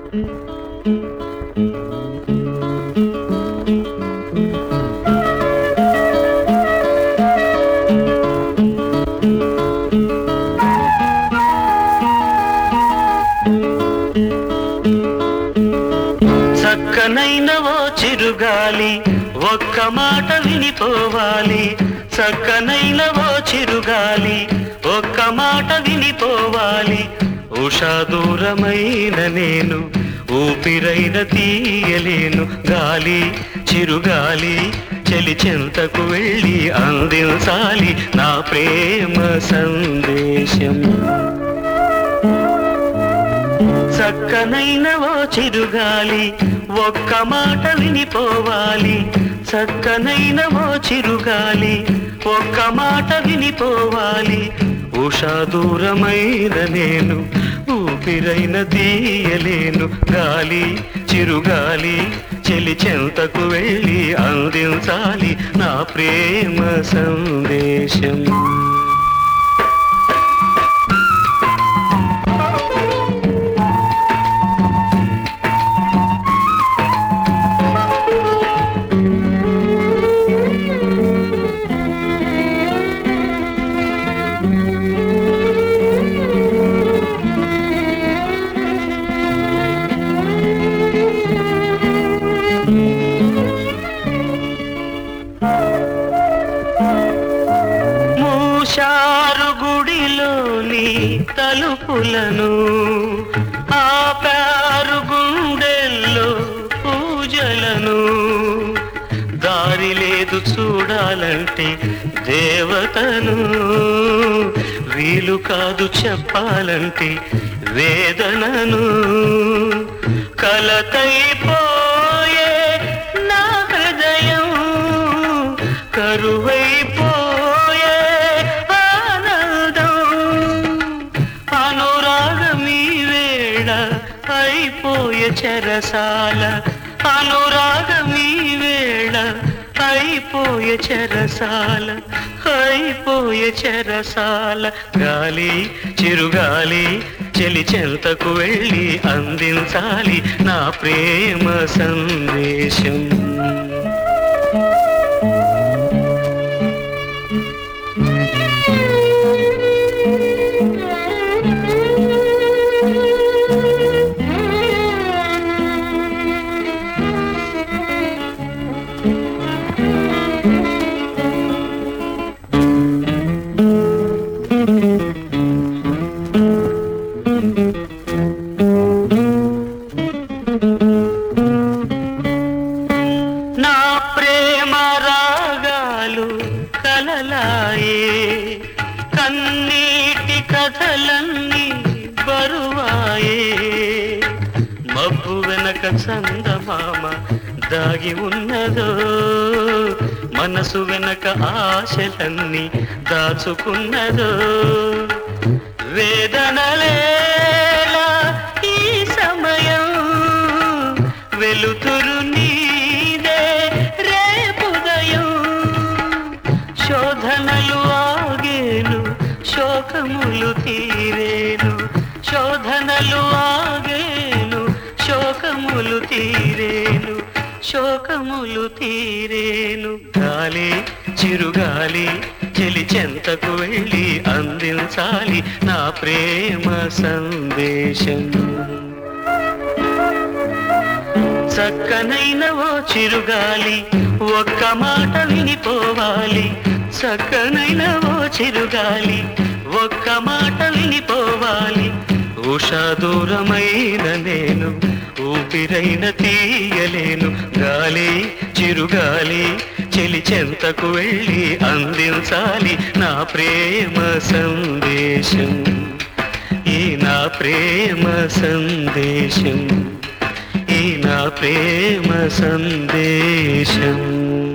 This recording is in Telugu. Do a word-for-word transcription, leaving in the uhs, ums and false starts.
చక్కనైన ఓ చిరుగాలి ఒక్క మాట వినిపోవాలి. చక్కనైన ఓ చిరుగాలి ఒక్క మాట వినిపోవాలి. ఉషా దూరమైన నేను ఊపిరైన తీయలేను. గాలి చిరుగాలి చెలి చెంతకు వెళ్ళి అందించాలి నా ప్రేమ సందేశం. చక్కనైన ఓ చిరుగాలి ఒక్క మాట వినిపోవాలి. చక్కనైన ఓ చిరుగాలి ఒక్క మాట వినిపోవాలి. ఉషా దూరమైన నేను ఊపిరైన తీయలేను. గాలి చిరుగాలి చెలి చెంతకు వెళ్ళి అందించాలి నా ప్రేమ సందేశం. మూశారు గుడిలోని తలుపులను, ఆపారు గుండెల్లో పూజలను. దారి లేదు చూడాలంటే దేవతను, వీలు కాదు చెప్పాలంటే వేదనను. కలతైపోయే నా హృదయం కరువైపోయే ఆనందం. అనురాగమీ వేళ అయిపోయే చెరసాల, అనురాగమీ వేళ అయిపోయే చెరసాల, అయిపోయే చెరసాల. గాలి చిరుగాలి చెలి చెంతకు వెళ్ళి అందించాలి నా ప్రేమ సందేశం. నా ప్రేమ రాగాలు కలలాయే, కన్నీటి కథలన్నీ బరువాయే. మబ్బు వెనక చందమామ దాగి ఉన్నదో, మనసు వెనక ఆశలన్నీ దాచుకున్నదో. వేదనలేలా ఈ సమయం, వెలుతురు నీదే రేపుదయం. శోధనలు ఆగేను శోకములు తీరేను, శోధనలు ఆగేను శోకములు తీరేను, శోకములు తీరేను. గాలి చిరుగాలి చెలి చెంతకు వెళ్ళి అందించాలి నా ప్రేమ సందేశం. చక్కనైన ఓ చిరుగాలి ఒక్క మాట వినిపోవాలి. చక్కనైన ఓ చిరుగాలి ఒక్క మాట వినిపోవాలి. ఉషా దూరమైన నేను ఊపిరైన తీయలేను. గాలి చిరుగాలి చెలి చెంతకు వెళ్ళి అందించాలి నా ప్రేమ సందేశం. ఈ నా ప్రేమ సందేశం, ఈ నా ప్రేమ సందేశం.